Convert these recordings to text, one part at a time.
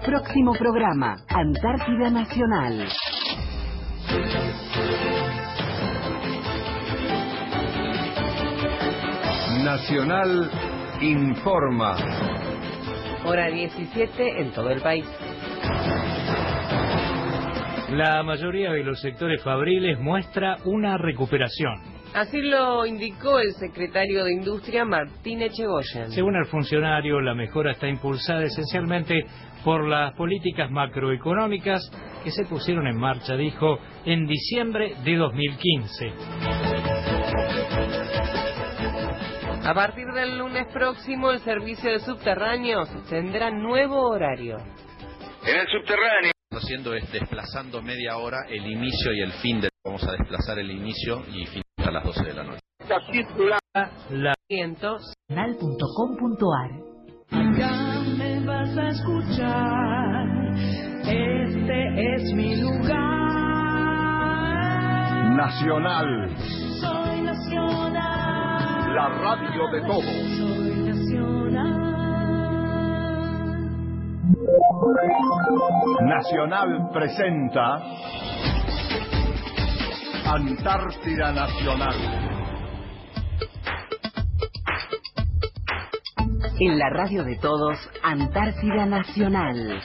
Próximo programa, Antártida Nacional. Nacional informa. Hora 17 en todo el país. La mayoría de los sectores fabriles muestra una recuperación. Así lo indicó el secretario de Industria, Martín Echegoyen. Según el funcionario, la mejora está impulsada esencialmente por las políticas macroeconómicas que se pusieron en marcha, dijo, en diciembre de 2015. A partir del lunes próximo, el servicio de subterráneos tendrá nuevo horario. En el subterráneo. Haciendo es desplazando media hora el inicio y el fin. Vamos a desplazar el inicio y fin a las 12 de la noche. La Nacional.com.ar. Acá me vas a escuchar, este es mi lugar. Nacional. Soy nacional. La radio de todos. Soy nacional. Nacional presenta Antártida Nacional. En la radio de todos, Antártida Nacional.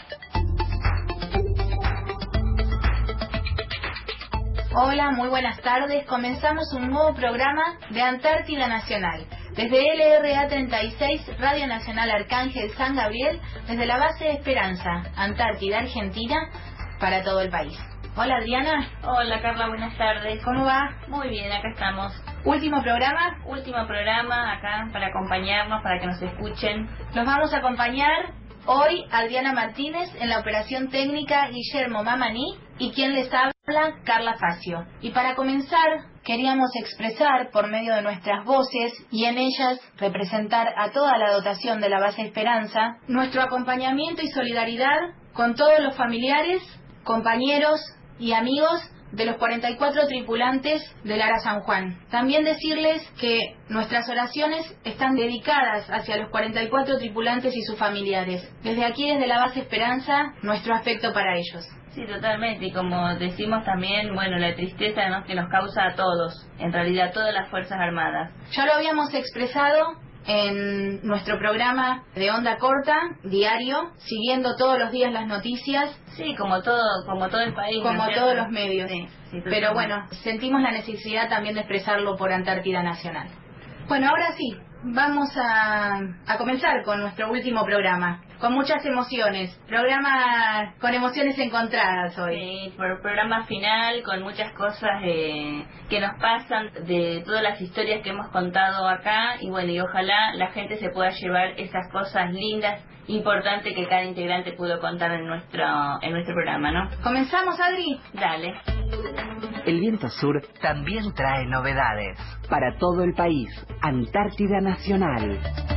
Hola, muy buenas tardes. Comenzamos un nuevo programa de Antártida Nacional. Desde LRA 36, Radio Nacional Arcángel San Gabriel, desde la base de Esperanza, Antártida, Argentina, para todo el país. Hola, Adriana. Hola, Carla, buenas tardes. ¿Cómo va? Muy bien, acá estamos. Último programa. Último programa acá para acompañarnos, para que nos escuchen. Nos vamos a acompañar hoy Adriana Martínez, en la operación técnica Guillermo Mamaní y quien les habla, Carla Facio. Y para comenzar, queríamos expresar por medio de nuestras voces y en ellas representar a toda la dotación de la base Esperanza nuestro acompañamiento y solidaridad con todos los familiares, compañeros y amigos de los 44 tripulantes del Ara San Juan. También decirles que nuestras oraciones están dedicadas hacia los 44 tripulantes y sus familiares. Desde aquí, desde la base Esperanza, nuestro afecto para ellos. Sí, totalmente, y como decimos también, bueno, la tristeza, ¿no?, que nos causa a todos, en realidad todas las Fuerzas Armadas. Ya lo habíamos expresado en nuestro programa de onda corta, diario, siguiendo todos los días las noticias. Sí, como todo el país. Como ¿no? todos los medios. Sí, pero bueno, sentimos la necesidad también de expresarlo por Antártida Nacional. Bueno, ahora sí, vamos a comenzar con nuestro último programa. Con muchas emociones, programa con emociones encontradas hoy. Sí, programa final con muchas cosas que nos pasan, de todas las historias que hemos contado acá, y bueno, y ojalá la gente se pueda llevar esas cosas lindas, importantes que cada integrante pudo contar en nuestro programa, ¿no? ¿Comenzamos, Adri? Dale. El viento sur también trae novedades. Para todo el país, Antártida Nacional.